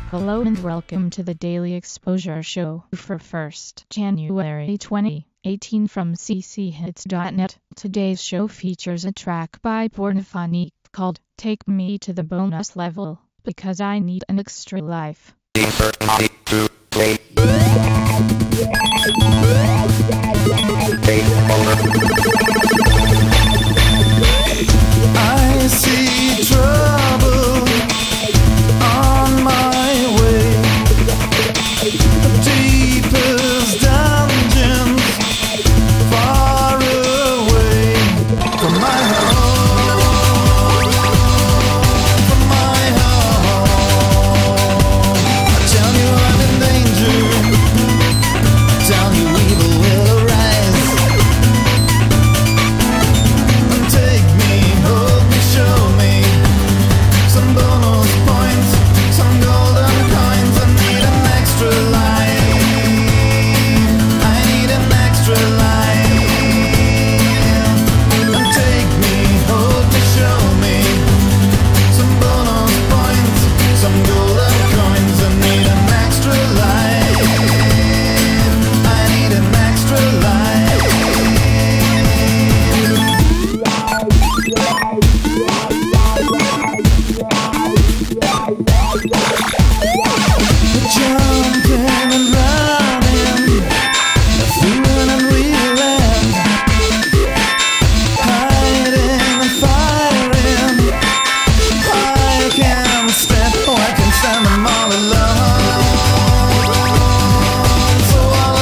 Hello and welcome to the Daily Exposure Show for 1st January 2018 from cchits.net. Today's show features a track by Pornophonique called Take Me to the Bonus Level, Because I Need an Extra Life. I see trouble on my way, deepest dungeons, far away from my home, from my home. I tell you I'm in danger, I tell you evil will arise. Take me, hold me, show me some bonus points, some golden coins. I need an extra life, I need an extra life. And take me, hold me, show me some bonus points, some golden coins. I need an extra life, I need an extra life. Jumping and running through an unreal land, hiding and firing. I can't stand, oh I can't stand them all alone, so all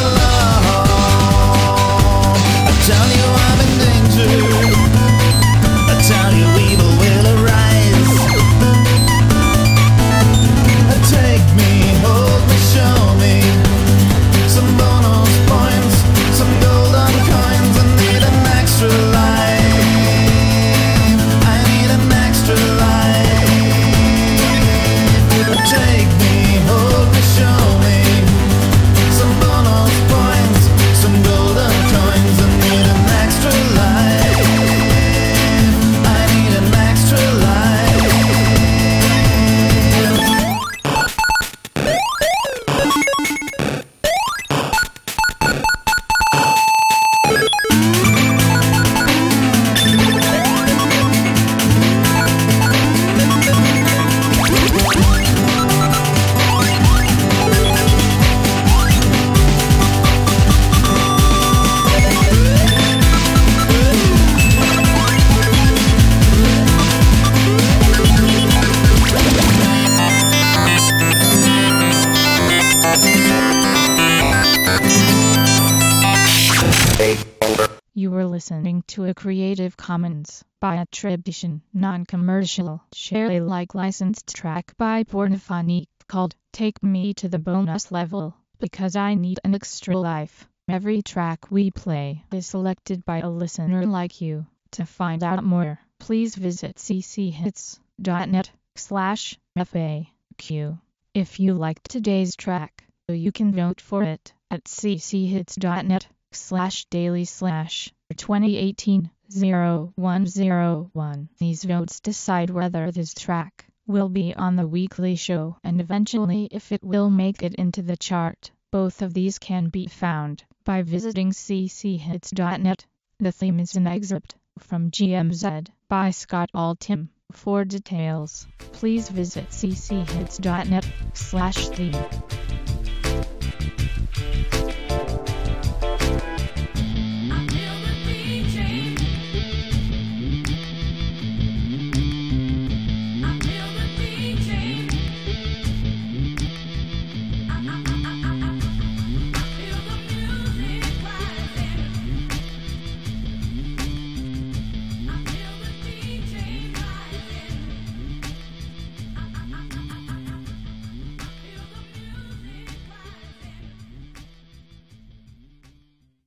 alone. I tell you I'm in danger, I tell you evil will arise. Take me, hold me, show me some bonus points, some golden coins. I need an extra life, I need an extra life. Take me, hold me, show me some bonus points, some golden coins. I need an extra life, I need an extra life. You were listening to a Creative Commons by attribution, non-commercial, share Alike licensed track by Pornophonique called Take Me to the Bonus Level, Because I Need an Extra Life. Every track we play is selected by a listener like you. To find out more, please visit cchits.net/FAQ. If you liked today's track, you can vote for it at cchits.net/daily/2018-0101. These votes decide whether this track will be on the weekly show and eventually if it will make it into the chart. Both of these can be found by visiting cchits.net. The theme is an excerpt from GMZ by Scott Altham. For details, please visit cchits.net/theme.